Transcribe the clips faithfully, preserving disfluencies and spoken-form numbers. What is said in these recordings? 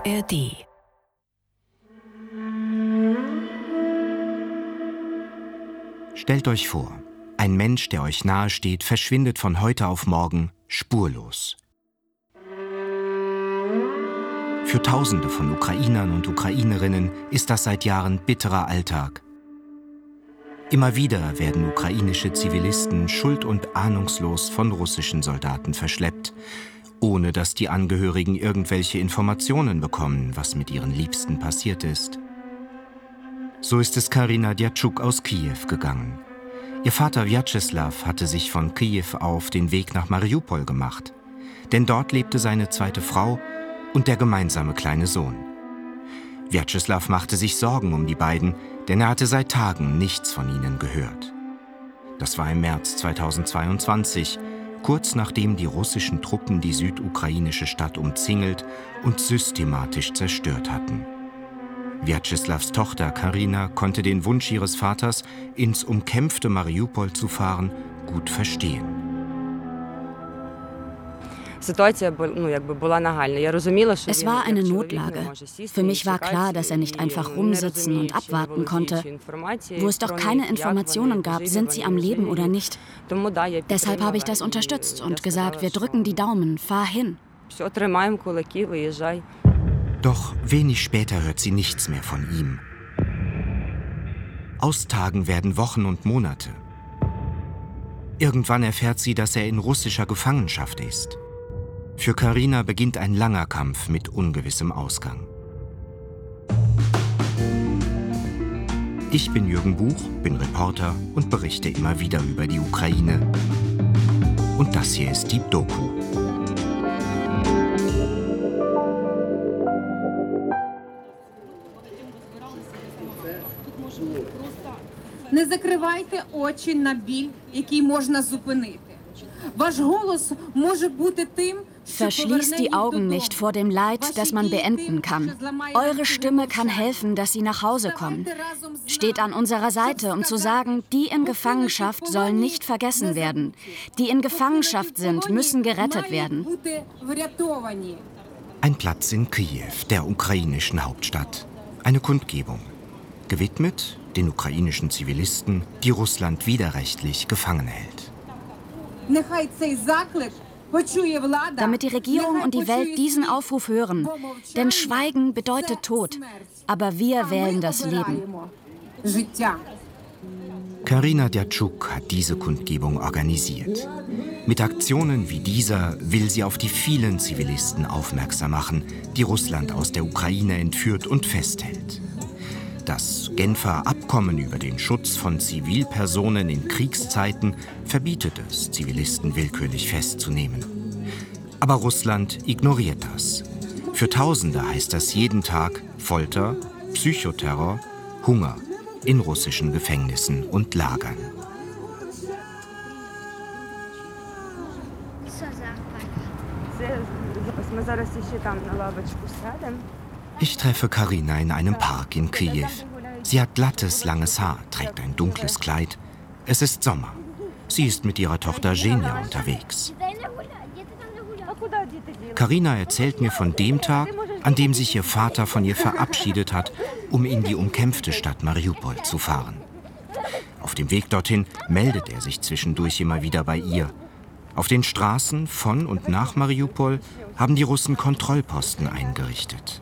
R D. Stellt euch vor, ein Mensch, der euch nahesteht, verschwindet von heute auf morgen spurlos. Für Tausende von Ukrainern und Ukrainerinnen ist das seit Jahren bitterer Alltag. Immer wieder werden ukrainische Zivilisten schuld- und ahnungslos von russischen Soldaten verschleppt, ohne dass die Angehörigen irgendwelche Informationen bekommen, was mit ihren Liebsten passiert ist. So ist es Karina Djatschuk aus Kiew gegangen. Ihr Vater Wjatscheslaw hatte sich von Kiew auf den Weg nach Mariupol gemacht. Denn dort lebte seine zweite Frau und der gemeinsame kleine Sohn. Wjatscheslaw machte sich Sorgen um die beiden, denn er hatte seit Tagen nichts von ihnen gehört. Das war im März zweitausendzweiundzwanzig, kurz nachdem die russischen Truppen die südukrainische Stadt umzingelt und systematisch zerstört hatten. Wjatscheslaws Tochter Karina konnte den Wunsch ihres Vaters, ins umkämpfte Mariupol zu fahren, gut verstehen. Es war eine Notlage. Für mich war klar, dass er nicht einfach rumsitzen und abwarten konnte. Wo es doch keine Informationen gab, sind sie am Leben oder nicht. Deshalb habe ich das unterstützt und gesagt, wir drücken die Daumen, fahr hin. Doch wenig später hört sie nichts mehr von ihm. Austagen werden Wochen und Monate. Irgendwann erfährt sie, dass er in russischer Gefangenschaft ist. Für Karina beginnt ein langer Kampf mit ungewissem Ausgang. Ich bin Jürgen Buch, bin Reporter und berichte immer wieder über die Ukraine. Und das hier ist die Doku. Не закривайте очі на біль, який можна зупинити. Ваш голос може бути тим, Verschließt die Augen nicht vor dem Leid, das man beenden kann. Eure Stimme kann helfen, dass sie nach Hause kommen. Steht an unserer Seite, um zu sagen, die in Gefangenschaft sollen nicht vergessen werden. Die in Gefangenschaft sind, müssen gerettet werden. Ein Platz in Kiew, der ukrainischen Hauptstadt. Eine Kundgebung. Gewidmet den ukrainischen Zivilisten, die Russland widerrechtlich gefangen hält. Damit die Regierung und die Welt diesen Aufruf hören. Denn Schweigen bedeutet Tod. Aber wir wählen das Leben. Karina Djatschuk hat diese Kundgebung organisiert. Mit Aktionen wie dieser will sie auf die vielen Zivilisten aufmerksam machen, die Russland aus der Ukraine entführt und festhält. Das Genfer Abkommen über den Schutz von Zivilpersonen in Kriegszeiten verbietet es, Zivilisten willkürlich festzunehmen. Aber Russland ignoriert das. Für Tausende heißt das jeden Tag Folter, Psychoterror, Hunger in russischen Gefängnissen und Lagern. Ich treffe Karina in einem Park in Kiew. Sie hat glattes, langes Haar, trägt ein dunkles Kleid. Es ist Sommer. Sie ist mit ihrer Tochter Zhenya unterwegs. Karina erzählt mir von dem Tag, an dem sich ihr Vater von ihr verabschiedet hat, um in die umkämpfte Stadt Mariupol zu fahren. Auf dem Weg dorthin meldet er sich zwischendurch immer wieder bei ihr. Auf den Straßen von und nach Mariupol haben die Russen Kontrollposten eingerichtet.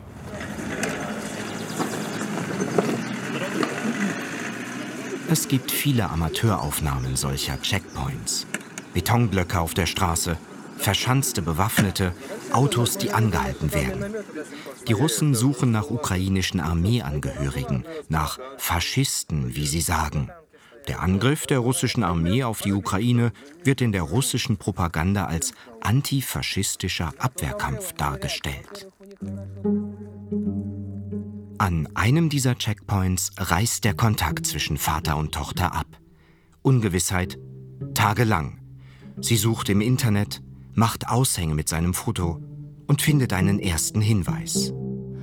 Es gibt viele Amateuraufnahmen solcher Checkpoints. Betonblöcke auf der Straße, verschanzte Bewaffnete, Autos, die angehalten werden. Die Russen suchen nach ukrainischen Armeeangehörigen, nach Faschisten, wie sie sagen. Der Angriff der russischen Armee auf die Ukraine wird in der russischen Propaganda als antifaschistischer Abwehrkampf dargestellt. An einem dieser Checkpoints reißt der Kontakt zwischen Vater und Tochter ab. Ungewissheit, tagelang. Sie sucht im Internet, macht Aushänge mit seinem Foto und findet einen ersten Hinweis.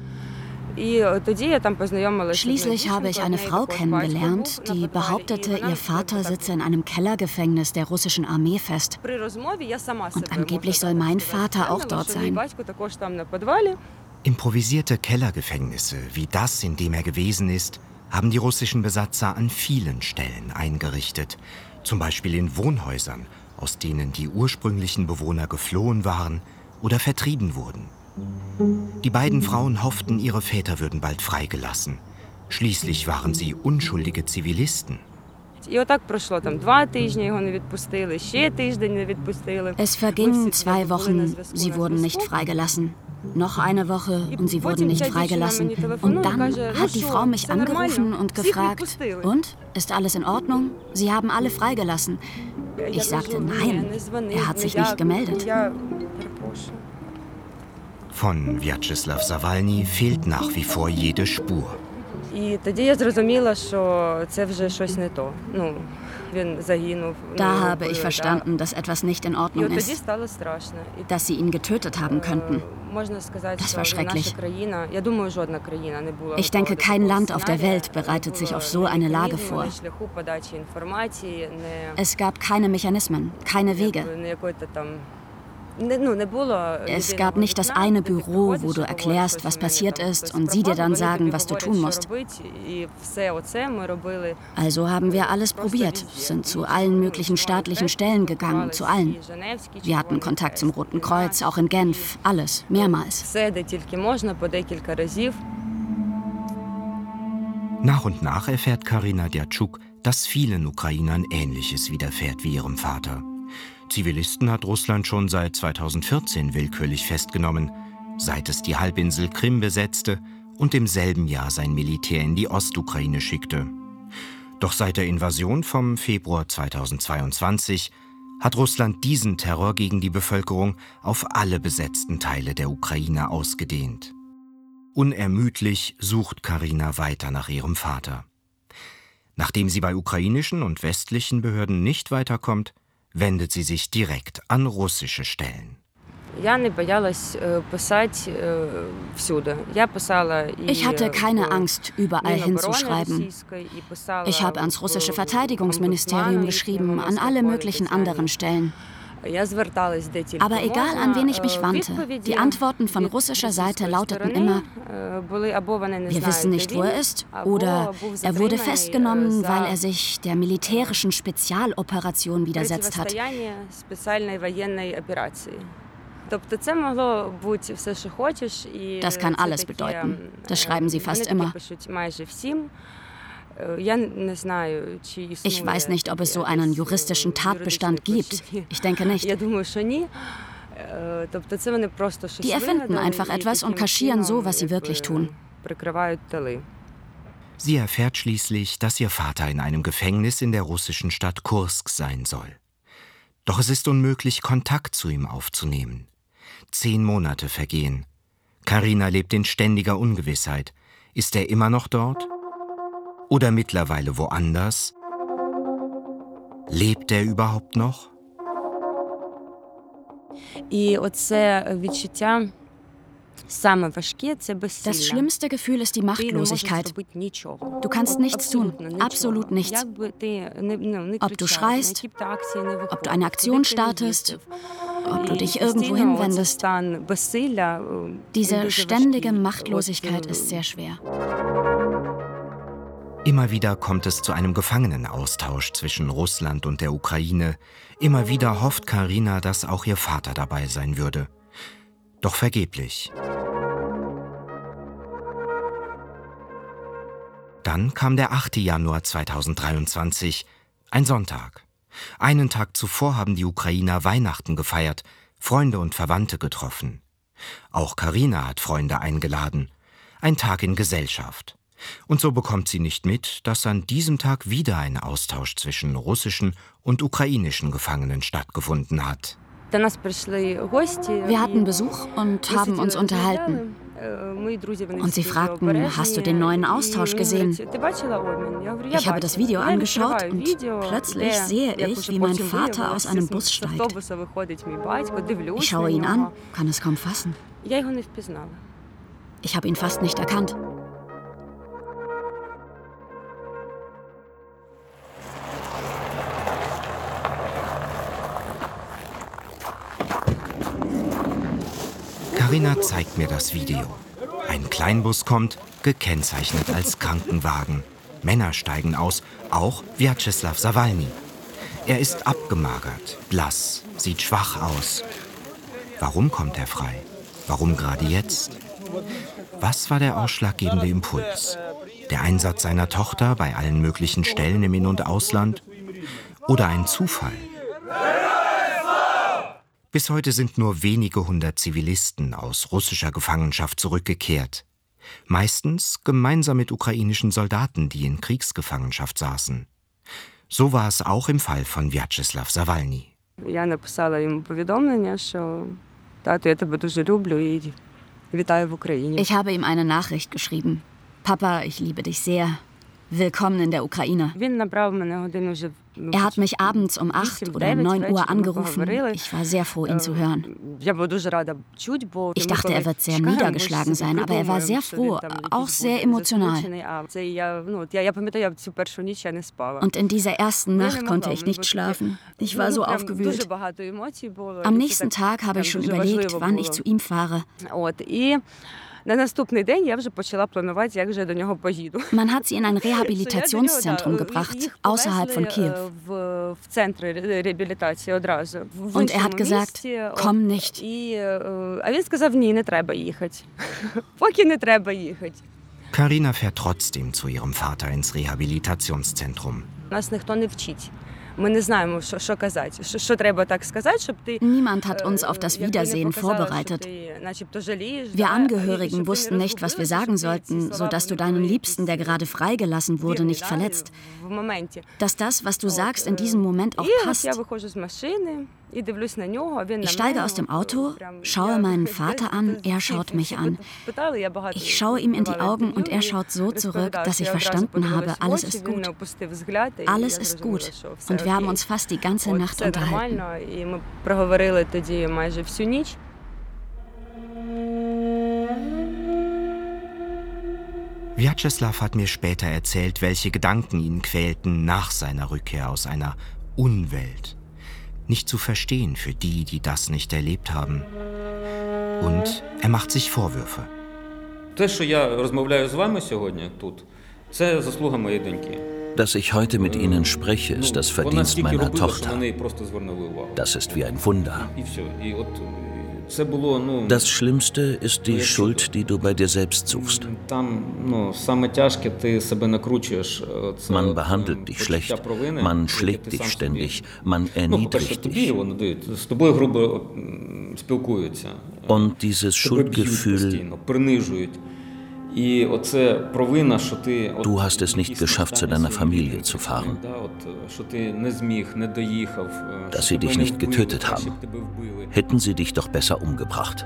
Schließlich habe ich eine Frau kennengelernt, die behauptete, ihr Vater sitze in einem Kellergefängnis der russischen Armee fest. Und angeblich soll mein Vater auch dort sein. Improvisierte Kellergefängnisse wie das, in dem er gewesen ist, haben die russischen Besatzer an vielen Stellen eingerichtet. Zum Beispiel in Wohnhäusern, aus denen die ursprünglichen Bewohner geflohen waren oder vertrieben wurden. Die beiden Frauen hofften, ihre Väter würden bald freigelassen. Schließlich waren sie unschuldige Zivilisten. Es vergingen zwei Wochen, sie wurden nicht freigelassen. Noch eine Woche und sie wurden nicht freigelassen. Und dann hat die Frau mich angerufen und gefragt, und, ist alles in Ordnung? Sie haben alle freigelassen. Ich sagte, nein, er hat sich nicht gemeldet. Von Vyacheslav Sawalny fehlt nach wie vor jede Spur. Da habe ich verstanden, dass etwas nicht in Ordnung ist, dass sie ihn getötet haben könnten. Das war schrecklich. Ich denke, kein Land auf der Welt bereitet sich auf so eine Lage vor. Es gab keine Mechanismen, keine Wege. Es gab nicht das eine Büro, wo du erklärst, was passiert ist und sie dir dann sagen, was du tun musst. Also haben wir alles probiert, sind zu allen möglichen staatlichen Stellen gegangen, zu allen. Wir hatten Kontakt zum Roten Kreuz, auch in Genf, alles, mehrmals. Nach und nach erfährt Karina Djatschuk, dass vielen Ukrainern Ähnliches widerfährt wie ihrem Vater. Zivilisten hat Russland schon seit zweitausendvierzehn willkürlich festgenommen, seit es die Halbinsel Krim besetzte und im selben Jahr sein Militär in die Ostukraine schickte. Doch seit der Invasion vom Februar zweitausendzweiundzwanzig hat Russland diesen Terror gegen die Bevölkerung auf alle besetzten Teile der Ukraine ausgedehnt. Unermüdlich sucht Karina weiter nach ihrem Vater. Nachdem sie bei ukrainischen und westlichen Behörden nicht weiterkommt, wendet sie sich direkt an russische Stellen. Ich hatte keine Angst, überall hinzuschreiben. Ich habe ans russische Verteidigungsministerium geschrieben, an alle möglichen anderen Stellen. Aber egal, an wen ich mich wandte, die Antworten von russischer Seite lauteten immer, wir wissen nicht, wo er ist, oder er wurde festgenommen, weil er sich der militärischen Spezialoperation widersetzt hat. Das kann alles bedeuten. Das schreiben sie fast immer. Ich weiß nicht, ob es so einen juristischen Tatbestand gibt. Ich denke nicht. Die erfinden einfach etwas und kaschieren so, was sie wirklich tun. Sie erfährt schließlich, dass ihr Vater in einem Gefängnis in der russischen Stadt Kursk sein soll. Doch es ist unmöglich, Kontakt zu ihm aufzunehmen. Zehn Monate vergehen. Karina lebt in ständiger Ungewissheit. Ist er immer noch dort? Oder mittlerweile woanders? Lebt er überhaupt noch? Das schlimmste Gefühl ist die Machtlosigkeit. Du kannst nichts tun, absolut nichts. Ob du schreist, ob du eine Aktion startest, ob du dich irgendwo hinwendest. Diese ständige Machtlosigkeit ist sehr schwer. Immer wieder kommt es zu einem Gefangenenaustausch zwischen Russland und der Ukraine. Immer wieder hofft Karina, dass auch ihr Vater dabei sein würde. Doch vergeblich. Dann kam der achte Januar zweitausenddreiundzwanzig, ein Sonntag. Einen Tag zuvor haben die Ukrainer Weihnachten gefeiert, Freunde und Verwandte getroffen. Auch Karina hat Freunde eingeladen. Ein Tag in Gesellschaft. Und so bekommt sie nicht mit, dass an diesem Tag wieder ein Austausch zwischen russischen und ukrainischen Gefangenen stattgefunden hat. Wir hatten Besuch und haben uns unterhalten. Und sie fragten, hast du den neuen Austausch gesehen? Ich habe das Video angeschaut und plötzlich sehe ich, wie mein Vater aus einem Bus steigt. Ich schaue ihn an, kann es kaum fassen. Ich habe ihn fast nicht erkannt. Karina zeigt mir das Video. Ein Kleinbus kommt, gekennzeichnet als Krankenwagen. Männer steigen aus, auch Wjatscheslaw Sawalny. Er ist abgemagert, blass, sieht schwach aus. Warum kommt er frei? Warum gerade jetzt? Was war der ausschlaggebende Impuls? Der Einsatz seiner Tochter bei allen möglichen Stellen im In- und Ausland? Oder ein Zufall? Bis heute sind nur wenige hundert Zivilisten aus russischer Gefangenschaft zurückgekehrt. Meistens gemeinsam mit ukrainischen Soldaten, die in Kriegsgefangenschaft saßen. So war es auch im Fall von Wjatscheslaw Sawalny. Ich habe ihm eine Nachricht geschrieben. Papa, ich liebe dich sehr. Willkommen in der Ukraine. Er hat mich abends um acht oder neun Uhr angerufen. Ich war sehr froh, ihn zu hören. Ich dachte, er wird sehr niedergeschlagen sein, aber er war sehr froh, auch sehr emotional. Und in dieser ersten Nacht konnte ich nicht schlafen. Ich war so aufgewühlt. Am nächsten Tag habe ich schon überlegt, wann ich zu ihm fahre. Man hat sie in ein Rehabilitationszentrum gebracht, außerhalb von Kiew. Und er hat gesagt, komm nicht. Karina fährt trotzdem zu ihrem Vater ins Rehabilitationszentrum. Niemand hat uns auf das Wiedersehen vorbereitet. Wir Angehörigen wussten nicht, was wir sagen sollten, sodass du deinen Liebsten, der gerade freigelassen wurde, nicht verletzt. Dass das, was du sagst, in diesem Moment auch passt. Ich steige aus dem Auto, schaue meinen Vater an, er schaut mich an. Ich schaue ihm in die Augen und er schaut so zurück, dass ich verstanden habe, alles ist gut. Alles ist gut. Und wir haben uns fast die ganze Nacht unterhalten. Wjatscheslaw hat mir später erzählt, welche Gedanken ihn quälten nach seiner Rückkehr aus einer Unwelt. Nicht zu verstehen für die, die das nicht erlebt haben. Und er macht sich Vorwürfe. Dass ich heute mit Ihnen spreche, ist das Verdienst meiner Tochter. Das ist wie ein Wunder. Das Schlimmste ist die Schuld, die du bei dir selbst suchst. Man behandelt dich schlecht, man schlägt dich ständig, man erniedrigt dich. Und dieses Schuldgefühl, du hast es nicht geschafft, zu deiner Familie zu fahren, dass sie dich nicht getötet haben. Hätten sie dich doch besser umgebracht.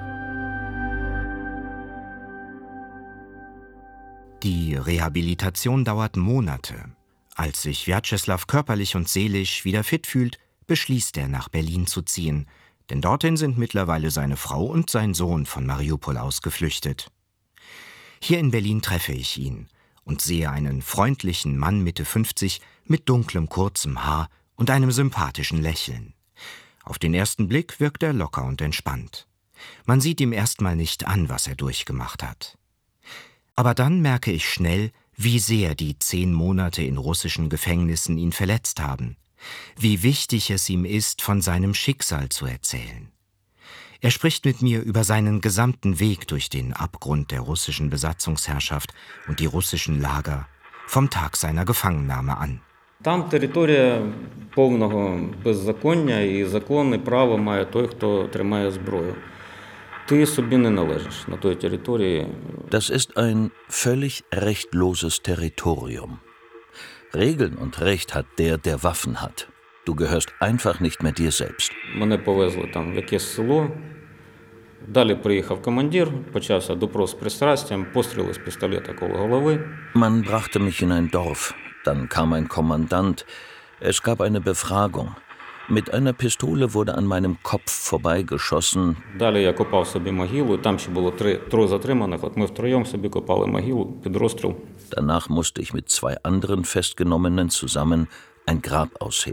Die Rehabilitation dauert Monate. Als sich Wjatscheslaw körperlich und seelisch wieder fit fühlt, beschließt er, nach Berlin zu ziehen. Denn dorthin sind mittlerweile seine Frau und sein Sohn von Mariupol aus geflüchtet. Hier in Berlin treffe ich ihn und sehe einen freundlichen Mann Mitte fünfzig mit dunklem, kurzem Haar und einem sympathischen Lächeln. Auf den ersten Blick wirkt er locker und entspannt. Man sieht ihm erstmal nicht an, was er durchgemacht hat. Aber dann merke ich schnell, wie sehr die zehn Monate in russischen Gefängnissen ihn verletzt haben, wie wichtig es ihm ist, von seinem Schicksal zu erzählen. Er spricht mit mir über seinen gesamten Weg durch den Abgrund der russischen Besatzungsherrschaft und die russischen Lager, vom Tag seiner Gefangennahme an. Там територія повного беззаконня і законне право має той, хто тримає зброю. Ти собі не належиш на той території. Das ist ein völlig rechtloses Territorium. Regeln und Recht hat der, der Waffen hat. Du gehörst einfach nicht mehr dir selbst. Мене повезли там в якесь село. Далі приїхав командир, почався допрос з пристрастям, постріли з пістолета коло голови. Man brachte mich in ein Dorf. Dann kam ein Kommandant. Es gab eine Befragung. Mit einer Pistole wurde an meinem Kopf vorbeigeschossen. Далі я копав собі могилу. Там ще було три, троє затриманих. От ми втроєм собі копали могилу під розстріл. Danach musste ich mit zwei anderen Festgenommenen zusammen ein Grab ausheben.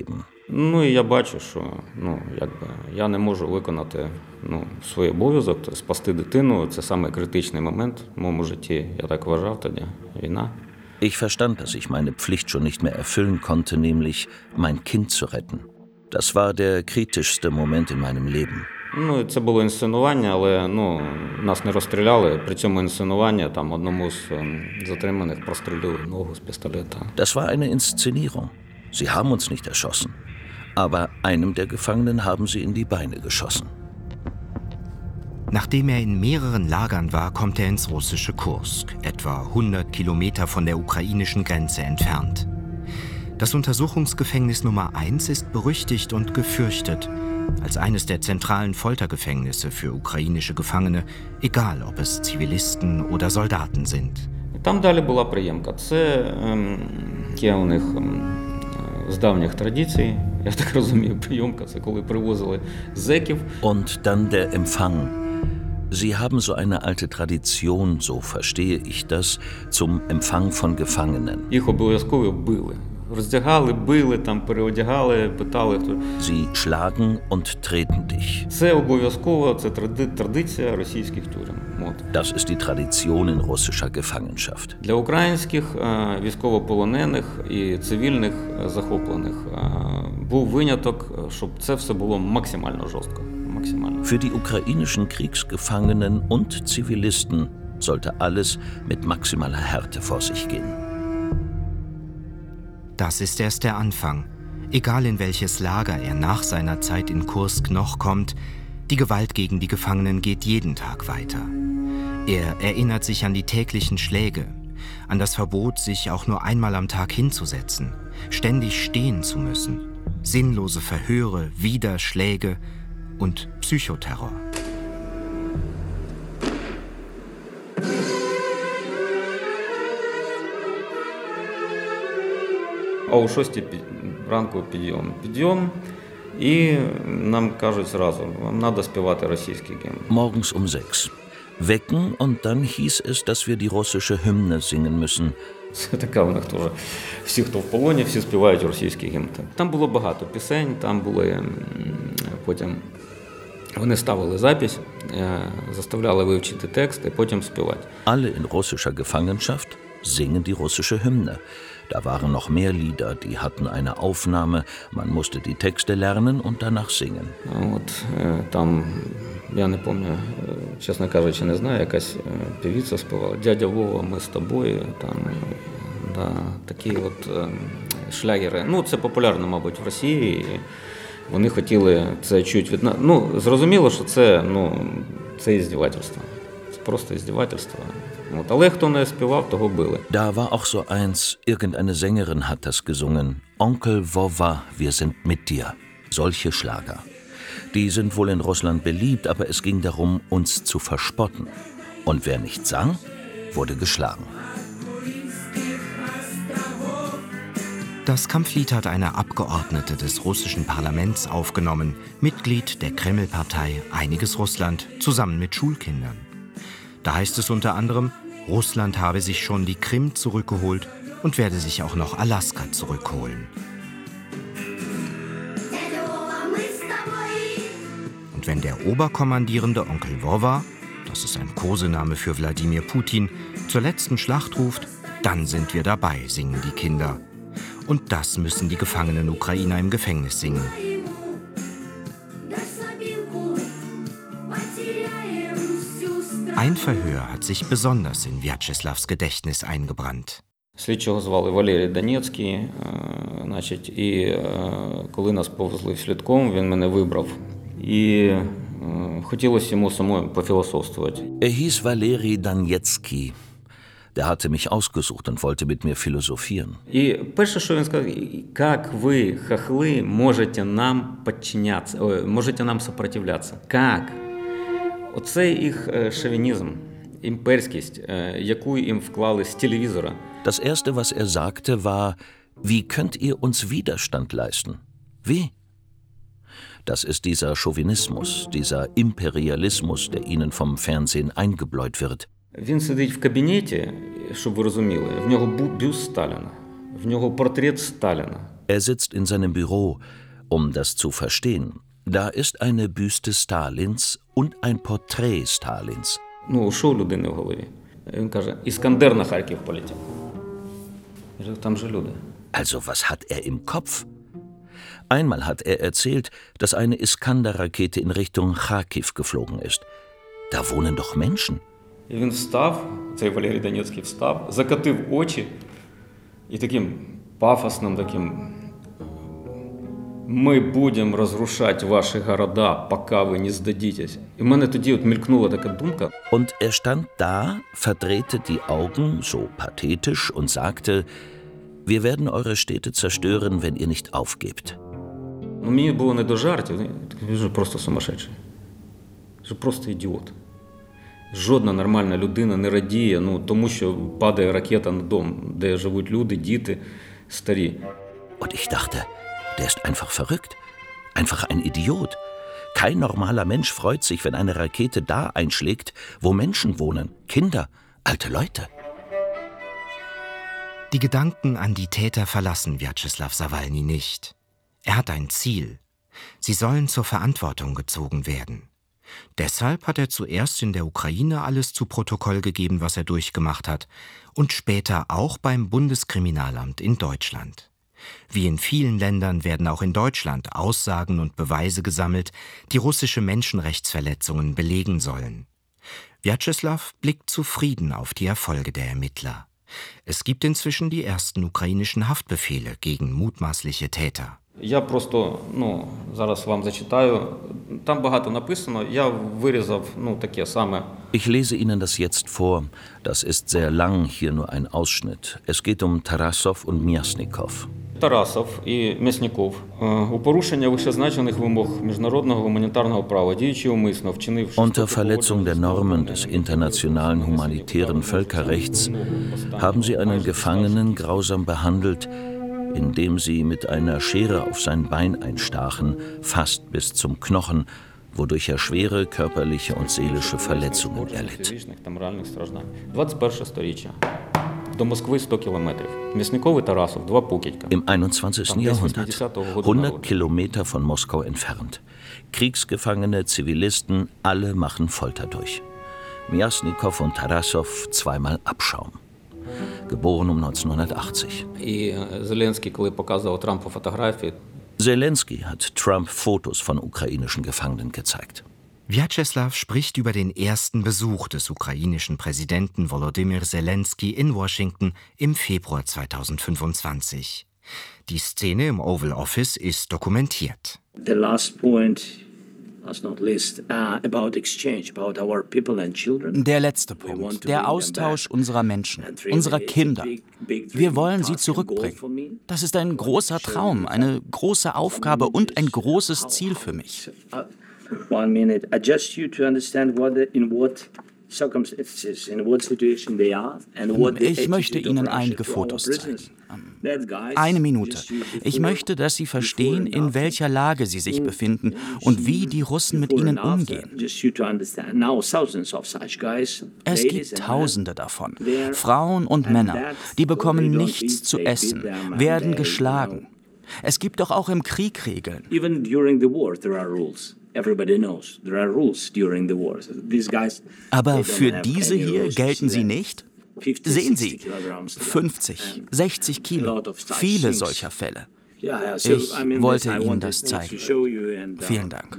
Ну, і я бачу, що ну, якби, я не можу виконати ну, свій обов'язок, спасти дитину. Це саме критичний момент в моєму житті. Я так вважав тоді. Війна. Ich verstand, dass ich meine Pflicht schon nicht mehr erfüllen konnte, nämlich mein Kind zu retten. Das war der kritischste Moment in meinem Leben. Ну, це було інсценування, але ну, нас не розстріляли. При цьому інсценуванні там одному з затриманих прострілили ногу з пістолета. Das war eine Inszenierung. Sie haben uns nicht erschossen. Aber einem der Gefangenen haben sie in die Beine geschossen. Nachdem er in mehreren Lagern war, kommt er ins russische Kursk, etwa hundert Kilometer von der ukrainischen Grenze entfernt. Das Untersuchungsgefängnis Nummer eins ist berüchtigt und gefürchtet, als eines der zentralen Foltergefängnisse für ukrainische Gefangene, egal ob es Zivilisten oder Soldaten sind. Там далі була приємка. Це є у них з давніх традицій. Я так розумію, прийомка – це коли привозили зеків. Und dann der Empfang. Sie haben so eine alte Tradition, so verstehe ich das, zum Empfang von Gefangenen. Їх обов'язково били. Роздягали, били, там, переодягали, питали. Хто... Sie schlagen und treten dich. Це обов'язково, це тради, традиція російських тюрем. От. Das ist die Tradition in russischer Gefangenschaft. Для українських е, військовополонених і цивільних е, захоплених е, був виняток, щоб це все було максимально жорстко. Максимально. Für die ukrainischen Kriegsgefangenen und Zivilisten sollte alles mit maximaler Härte vor sich gehen. Das ist erst der Anfang. Egal in welches Lager er nach seiner Zeit in Kursk noch kommt, die Gewalt gegen die Gefangenen geht jeden Tag weiter. Er erinnert sich an die täglichen Schläge, an das Verbot, sich auch nur einmal am Tag hinzusetzen, ständig stehen zu müssen, sinnlose Verhöre, Widerschläge und Psychoterror. А о шостій ранку підйом. Підйом, і нам кажуть зразу, вам треба співати російський гімн. Morgens um sechs. Wecken und dann hieß es, dass wir die russische Hymne singen müssen. Це така у них теж. Всі, хто в полоні, всі співають російський гімн. Там було багато пісень, там були потім... Вони ставили запись, заставляли вивчити текст і потім співати. Alle in russischer Gefangenschaft singen die russische Hymne. Da waren noch mehr Lieder, die hatten eine Aufnahme, man musste die Texte lernen und danach singen. От там, я не пам'ятаю, чесно кажучи, не знаю, якась певиця співала. Дядя Вова, ми з тобою, там, да, такі от шлягери. Ну, це популярно, мабуть, в Росії. Вони хотіли це чути від нас. Ну, зрозуміло, що це, ну, це іздівательство. Це просто іздівательство. От. Але хто не співав, того били. Da war auch so eins, irgendeine Sängerin hat das gesungen. Onkel Vova, wir sind mit dir. Solche Schlager. Die sind wohl in Russland beliebt, aber es ging darum, uns zu verspotten. Und wer nicht sang, wurde geschlagen. Das Kampflied hat eine Abgeordnete des russischen Parlaments aufgenommen, Mitglied der Kreml-Partei Einiges Russland, zusammen mit Schulkindern. Da heißt es unter anderem, Russland habe sich schon die Krim zurückgeholt und werde sich auch noch Alaska zurückholen. Und wenn der Oberkommandierende Onkel Vova, das ist ein Kosename für Wladimir Putin, zur letzten Schlacht ruft, dann sind wir dabei, singen die Kinder. Und das müssen die gefangenen Ukrainer im Gefängnis singen. Ein Verhör hat sich besonders in Vyacheslaws Gedächtnis eingebrannt. Слідчого звали Валерій Донецький, значить, і коли нас повезли слідком, він мене вибрав. І хотілося йому самому пофілософствувати. Er hieß Валерій Донецький. Der hatte mich ausgesucht und wollte mit mir philosophieren. І перше, що він сказав, як ви, хахли, можете нам підчинятися, можете нам сопротивлятися? Як? Оце їх шовінізм, імперськість, яку їм вклали з телевізора. Das erste, was er sagte, war, wie könnt ihr uns Widerstand leisten? Wie? Das ist dieser Chauvinismus, dieser Imperialismus, der ihnen vom Fernsehen eingebläut wird. Він сидить в кабінеті, щоб ви розуміли, в нього бюст Сталіна, в нього портрет Сталіна. Er sitzt in seinem Büro Um das zu verstehen, da ist eine Büste Stalins und ein Porträt Stalins. Ну, що у людини в голові? Він каже, Іскандер на Харків полетів. Я кажу, там же люди. Also was hat er im Kopf? Einmal hat er erzählt, dass eine Iskander-Rakete in Richtung Charkiw geflogen ist. Da wohnen doch Menschen. І він встав, цей Валерій Донецький встав, закатив очі і таким пафосним таким «Ми будемо розрушати ваші города, поки ви не здадітесь». І в мене тоді от мелькнула така думка. Und er stand da, verdrehte die Augen, so pathetisch, und sagte, wir werden eure Städte zerstören, wenn ihr nicht aufgebt. Ну, мені було не до жартів, він же просто сумасшедший. Він просто ідіот. Жодна нормальна людина не радіє, ну, тому що падає ракета на дом, де живуть люди, діти, старі. Und ich dachte, der ist einfach verrückt, einfach ein Idiot. Kein normaler Mensch freut sich, wenn eine Rakete da einschlägt, wo Menschen wohnen, Kinder, alte Leute. Die Gedanken an die Täter verlassen Wjatscheslaw Sawalny nicht. Er hat ein Ziel. Sie sollen zur Verantwortung gezogen werden. Deshalb hat er zuerst in der Ukraine alles zu Protokoll gegeben, was er durchgemacht hat, und später auch beim Bundeskriminalamt in Deutschland. Wie in vielen Ländern werden auch in Deutschland Aussagen und Beweise gesammelt, die russische Menschenrechtsverletzungen belegen sollen. Wjatscheslaw blickt zufrieden auf die Erfolge der Ermittler. Es gibt inzwischen die ersten ukrainischen Haftbefehle gegen mutmaßliche Täter. Я просто, ну, зараз вам зачитаю. Там багато написано. Я вирізав, ну, таке саме. Ich lese Ihnen das jetzt vor. Das ist sehr lang, hier nur ein Ausschnitt. Es geht um Tarasov und Myasnikov. Тарасов і Мясников у порушення вищезначених вимог міжнародного гуманітарного права, діючи умисно, вчинив... Unter Verletzung der Normen des internationalen humanitären Völkerrechts haben sie einen Gefangenen grausam behandelt, indem sie mit einer Schere auf sein Bein einstachen, fast bis zum Knochen, wodurch er schwere körperliche und seelische Verletzungen erlitt. Im einundzwanzigsten Jahrhundert, hundert Kilometer von Moskau entfernt. Kriegsgefangene, Zivilisten, alle machen Folter durch. Myasnikov und Tarasov zweimal Abschaum. Geboren um neunzehnhundertachtzig. Zelensky hat Trump Fotos von ukrainischen Gefangenen gezeigt. Wjatscheslaw spricht über den ersten Besuch des ukrainischen Präsidenten Volodymyr Zelensky in Washington im Februar zweitausendfünfundzwanzig. Die Szene im Oval Office ist dokumentiert. The last point, last not least, uh, about exchange, about our people and children. Der letzte Punkt, der Austausch unserer Menschen, unserer Kinder. Wir wollen sie zurückbringen. Das ist ein großer Traum, eine große Aufgabe und ein großes Ziel für mich. One minute, just you to understand what the, in what circumstances, in what situation they are and what the Ich möchte Ihnen einige Fotos zeigen. Eine Minute. Ich möchte, dass Sie verstehen, in welcher Lage Sie sich befinden und wie die Russen mit ihnen umgehen. Es gibt Tausende davon, Frauen und Männer, die bekommen nichts zu essen, werden geschlagen. Es gibt doch auch im Krieg Regeln. Even during the war there are rules. Everybody knows there are rules during the war. These guys, aber für diese hier gelten sie nicht? Sehen Sie, fünfzig, sechzig Kilo, viele solcher Fälle. Ich wollte Ihnen das zeigen. Vielen Dank.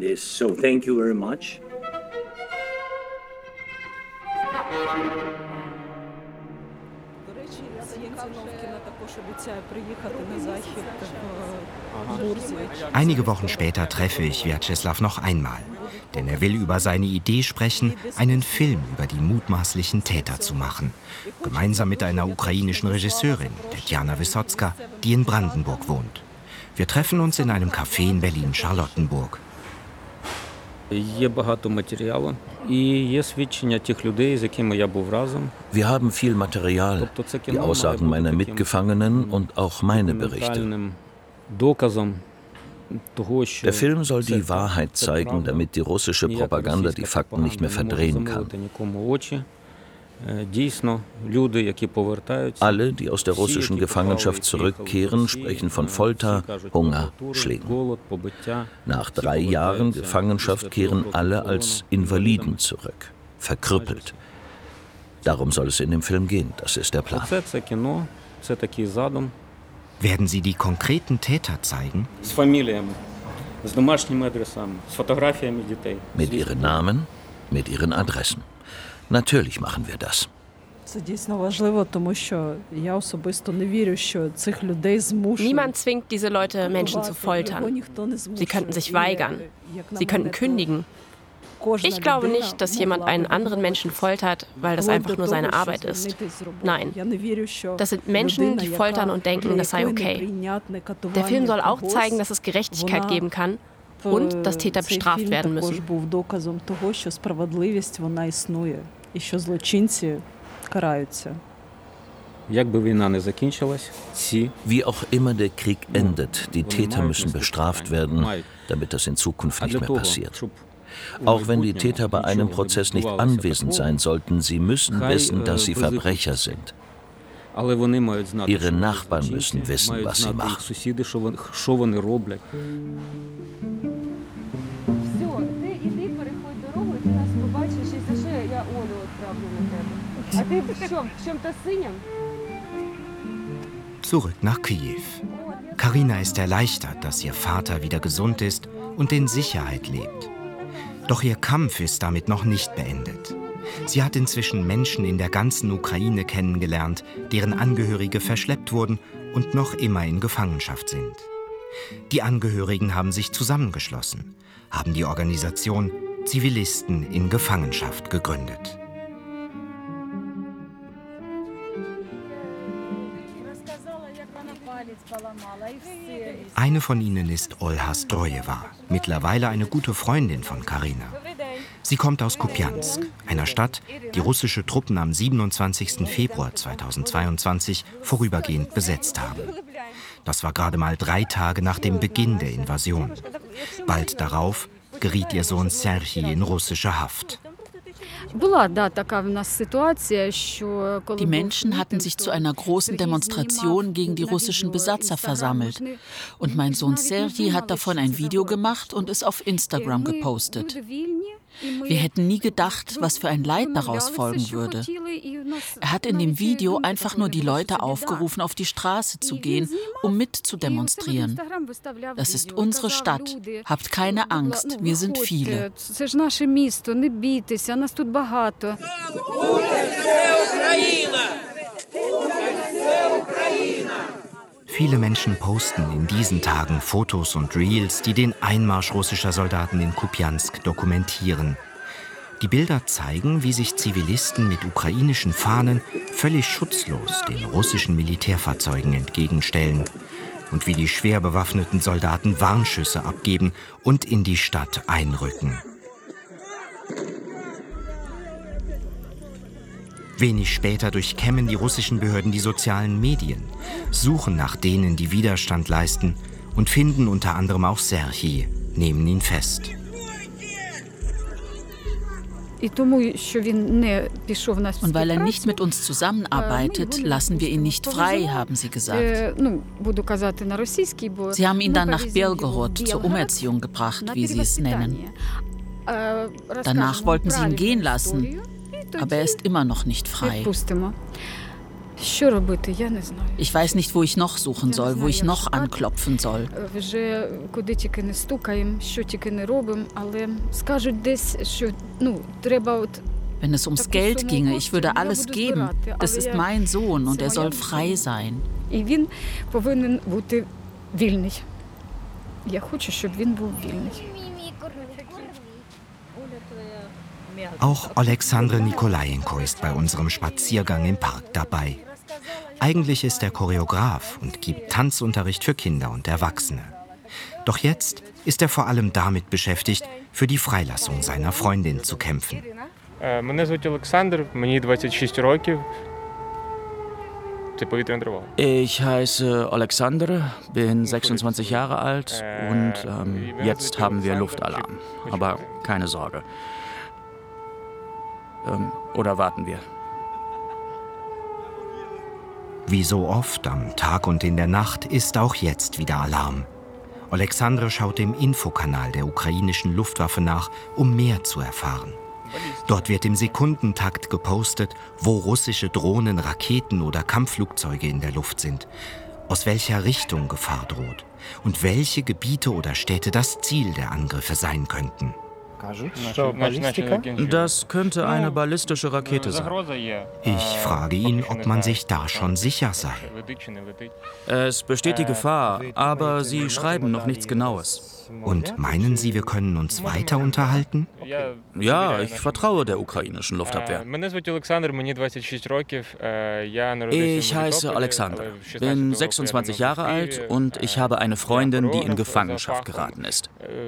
Einige Wochen später treffe ich Wjatscheslaw noch einmal, denn er will über seine Idee sprechen, einen Film über die mutmaßlichen Täter zu machen, gemeinsam mit einer ukrainischen Regisseurin, Tetjana Wysocka, die in Brandenburg wohnt. Wir treffen uns in einem Café in Berlin-Charlottenburg. Wir haben viel Material, die Aussagen meiner Mitgefangenen und auch meine Berichte. Der Film soll die Wahrheit zeigen, damit die russische Propaganda die Fakten nicht mehr verdrehen kann. Alle, die aus der russischen Gefangenschaft zurückkehren, sprechen von Folter, Hunger, Schlägen. Nach drei Jahren Gefangenschaft kehren alle als Invaliden zurück, verkrüppelt. Darum soll es in dem Film gehen, das ist der Plan. Werden Sie die konkreten Täter zeigen? Mit ihren Namen, mit ihren Adressen. Natürlich machen wir das. Niemand zwingt diese Leute, Menschen zu foltern. Sie könnten sich weigern. Sie könnten kündigen. Ich glaube nicht, dass jemand einen anderen Menschen foltert, weil das einfach nur seine Arbeit ist. Nein, das sind Menschen, die foltern und denken, das sei okay. Der Film soll auch zeigen, dass es Gerechtigkeit geben kann und dass Täter bestraft werden müssen. Wie auch immer der Krieg endet, die Täter müssen bestraft werden, damit das in Zukunft nicht mehr passiert. Auch wenn die Täter bei einem Prozess nicht anwesend sein sollten, sie müssen wissen, dass sie Verbrecher sind. Ihre Nachbarn müssen wissen, was sie machen. Zurück nach Kiew. Karina ist erleichtert, dass ihr Vater wieder gesund ist und in Sicherheit lebt. Doch ihr Kampf ist damit noch nicht beendet. Sie hat inzwischen Menschen in der ganzen Ukraine kennengelernt, deren Angehörige verschleppt wurden und noch immer in Gefangenschaft sind. Die Angehörigen haben sich zusammengeschlossen, haben die Organisation Zivilisten in Gefangenschaft gegründet. Eine von ihnen ist Olha Strojewa, mittlerweile eine gute Freundin von Karina. Sie kommt aus Kupiansk, einer Stadt, die russische Truppen am siebenundzwanzigsten Februar zweitausendzweiundzwanzig vorübergehend besetzt haben. Das war gerade mal drei Tage nach dem Beginn der Invasion. Bald darauf geriet ihr Sohn Serhij in russische Haft. Die Menschen hatten sich zu einer großen Demonstration gegen die russischen Besatzer versammelt. Und mein Sohn Serhij hat davon ein Video gemacht und es auf Instagram gepostet. Wir hätten nie gedacht, was für ein Leid daraus folgen würde. Er hat in dem Video einfach nur die Leute aufgerufen, auf die Straße zu gehen, um mitzudemonstrieren. Das ist unsere Stadt. Habt keine Angst, wir sind viele. Viele Menschen posten in diesen Tagen Fotos und Reels, die den Einmarsch russischer Soldaten in Kupiansk dokumentieren. Die Bilder zeigen, wie sich Zivilisten mit ukrainischen Fahnen völlig schutzlos den russischen Militärfahrzeugen entgegenstellen und wie die schwer bewaffneten Soldaten Warnschüsse abgeben und in die Stadt einrücken. Wenig später durchkämmen die russischen Behörden die sozialen Medien, suchen nach denen, die Widerstand leisten und finden unter anderem auch Serhij, nehmen ihn fest. Und weil er nicht mit uns zusammenarbeitet, lassen wir ihn nicht frei, haben sie gesagt. Sie haben ihn dann nach Belgorod zur Umerziehung gebracht, wie sie es nennen. Danach wollten sie ihn gehen lassen. Aber er ist immer noch nicht frei. Ich weiß nicht, wo ich noch suchen soll, wo ich noch anklopfen soll. Wenn es ums Geld ginge, ich würde alles geben. Das ist mein Sohn und er soll frei sein. Auch Alexandre Nikolajenko ist bei unserem Spaziergang im Park dabei. Eigentlich ist er Choreograf und gibt Tanzunterricht für Kinder und Erwachsene. Doch jetzt ist er vor allem damit beschäftigt, für die Freilassung seiner Freundin zu kämpfen. Ich heiße Alexander, bin sechsundzwanzig Jahre alt und ähm, jetzt haben wir Luftalarm. Aber keine Sorge. Ähm, oder warten wir. Wie so oft am Tag und in der Nacht ist auch jetzt wieder Alarm. Alexandre schaut im Infokanal der ukrainischen Luftwaffe nach, um mehr zu erfahren. Dort wird im Sekundentakt gepostet, wo russische Drohnen, Raketen oder Kampfflugzeuge in der Luft sind, aus welcher Richtung Gefahr droht und welche Gebiete oder Städte das Ziel der Angriffe sein könnten. Das könnte eine ballistische Rakete sein. Ich frage ihn, ob man sich da schon sicher sei. Es besteht die Gefahr, aber Sie schreiben noch nichts Genaues. Und meinen Sie, wir können uns weiter unterhalten? Ja, ich vertraue der ukrainischen Luftabwehr. Ich heiße Alexander, bin sechsundzwanzig Jahre alt und ich habe eine Freundin, die in Gefangenschaft geraten ist.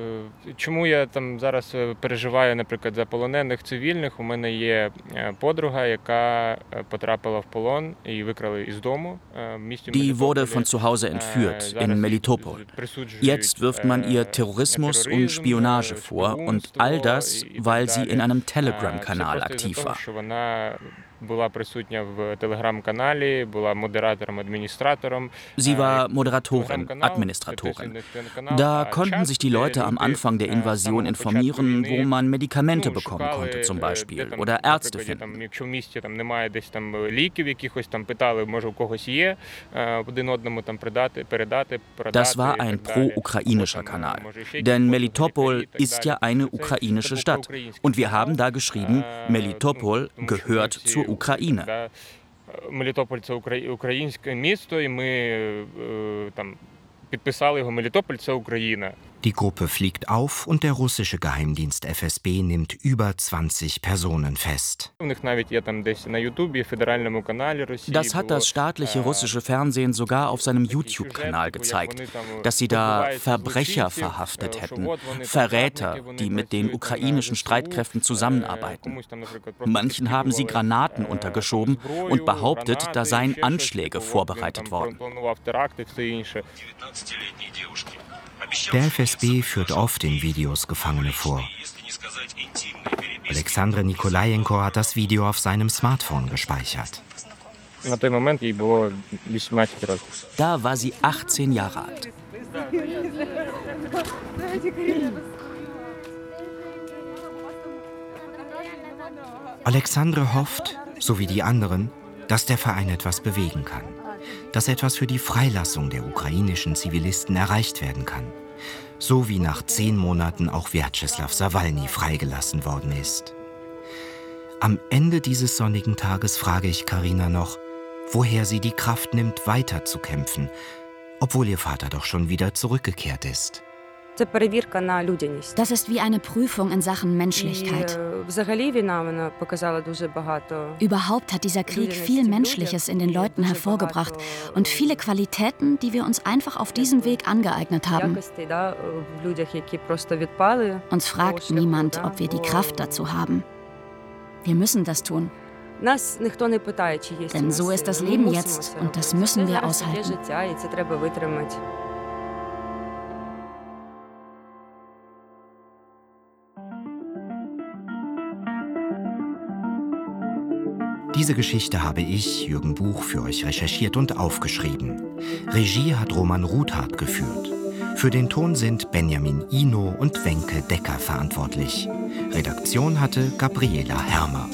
Die wurde von zu Hause entführt, in Melitopol. Jetzt wirft man ihr Terrorismus und Spionage vor und all das, weil sie in einem Telegram-Kanal aktiv war. Sie war Moderatorin, Administratorin. Da konnten sich die Leute am Anfang der Invasion informieren, wo man Medikamente bekommen konnte zum Beispiel oder Ärzte finden. Das war ein pro-ukrainischer Kanal, denn Melitopol ist ja eine ukrainische Stadt und wir haben da geschrieben, Melitopol gehört zur Ukraine. Мелітополь – це українське місто, і ми там підписали його «Мелітополь – це Україна». Die Gruppe fliegt auf und der russische Geheimdienst F S B nimmt über zwanzig Personen fest. Das hat das staatliche russische Fernsehen sogar auf seinem YouTube-Kanal gezeigt, dass sie da Verbrecher verhaftet hätten, Verräter, die mit den ukrainischen Streitkräften zusammenarbeiten. Manchen haben sie Granaten untergeschoben und behauptet, da seien Anschläge vorbereitet worden. Der F S B führt oft in Videos Gefangene vor. Alexandre Nikolajenko hat das Video auf seinem Smartphone gespeichert. Da war sie achtzehn Jahre alt. Alexandre hofft, so wie die anderen, dass der Verein etwas bewegen kann. Dass etwas für die Freilassung der ukrainischen Zivilisten erreicht werden kann. So wie nach zehn Monaten auch Vjacheslav Sawalny freigelassen worden ist. Am Ende dieses sonnigen Tages frage ich Karina noch, woher sie die Kraft nimmt, weiterzukämpfen, obwohl ihr Vater doch schon wieder zurückgekehrt ist. Das ist wie eine Prüfung in Sachen Menschlichkeit. Überhaupt hat dieser Krieg viel Menschliches in den Leuten hervorgebracht und viele Qualitäten, die wir uns einfach auf diesem Weg angeeignet haben. Uns fragt niemand, ob wir die Kraft dazu haben. Wir müssen das tun. Denn so ist das Leben jetzt und das müssen wir aushalten. Diese Geschichte habe ich, Jürgen Buch, für euch recherchiert und aufgeschrieben. Regie hat Roman Ruthardt geführt. Für den Ton sind Benjamin Ino und Wenke Decker verantwortlich. Redaktion hatte Gabriela Hermer.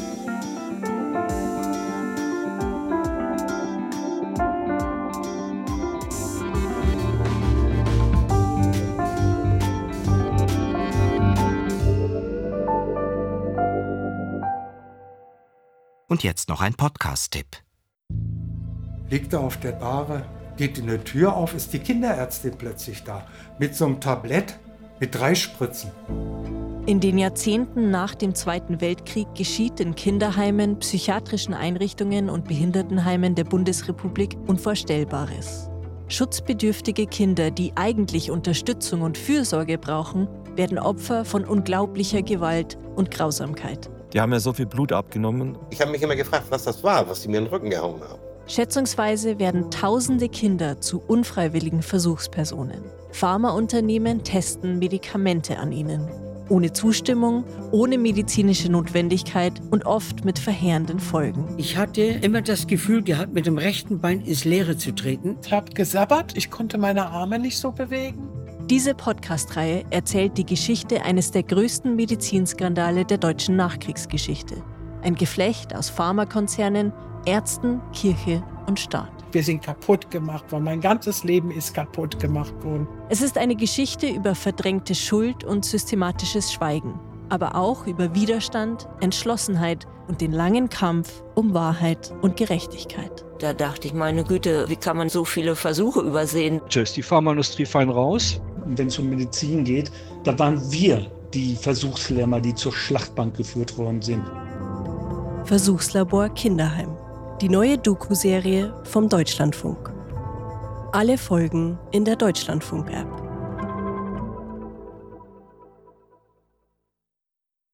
Und jetzt noch ein Podcast-Tipp. Liegt er auf der Bahre, geht die Tür auf, ist die Kinderärztin plötzlich da. Mit so einem Tablett, mit drei Spritzen. In den Jahrzehnten nach dem Zweiten Weltkrieg geschieht in Kinderheimen, psychiatrischen Einrichtungen und Behindertenheimen der Bundesrepublik Unvorstellbares. Schutzbedürftige Kinder, die eigentlich Unterstützung und Fürsorge brauchen, werden Opfer von unglaublicher Gewalt und Grausamkeit. Die haben ja so viel Blut abgenommen. Ich habe mich immer gefragt, was das war, was sie mir in den Rücken gehauen haben. Schätzungsweise werden tausende Kinder zu unfreiwilligen Versuchspersonen. Pharmaunternehmen testen Medikamente an ihnen. Ohne Zustimmung, ohne medizinische Notwendigkeit und oft mit verheerenden Folgen. Ich hatte immer das Gefühl gehabt, mit dem rechten Bein ins Leere zu treten. Ich habe gesabbert, ich konnte meine Arme nicht so bewegen. Diese Podcast-Reihe erzählt die Geschichte eines der größten Medizinskandale der deutschen Nachkriegsgeschichte. Ein Geflecht aus Pharmakonzernen, Ärzten, Kirche und Staat. Wir sind kaputt gemacht worden. Mein ganzes Leben ist kaputt gemacht worden. Es ist eine Geschichte über verdrängte Schuld und systematisches Schweigen, aber auch über Widerstand, Entschlossenheit und den langen Kampf um Wahrheit und Gerechtigkeit. Da dachte ich, meine Güte, wie kann man so viele Versuche übersehen? Tschüss, die Pharmaindustrie fallen raus. Und wenn es um Medizin geht, da waren wir die Versuchslämmer, die zur Schlachtbank geführt worden sind. Versuchslabor Kinderheim. Die neue Doku-Serie vom Deutschlandfunk. Alle Folgen in der Deutschlandfunk-App.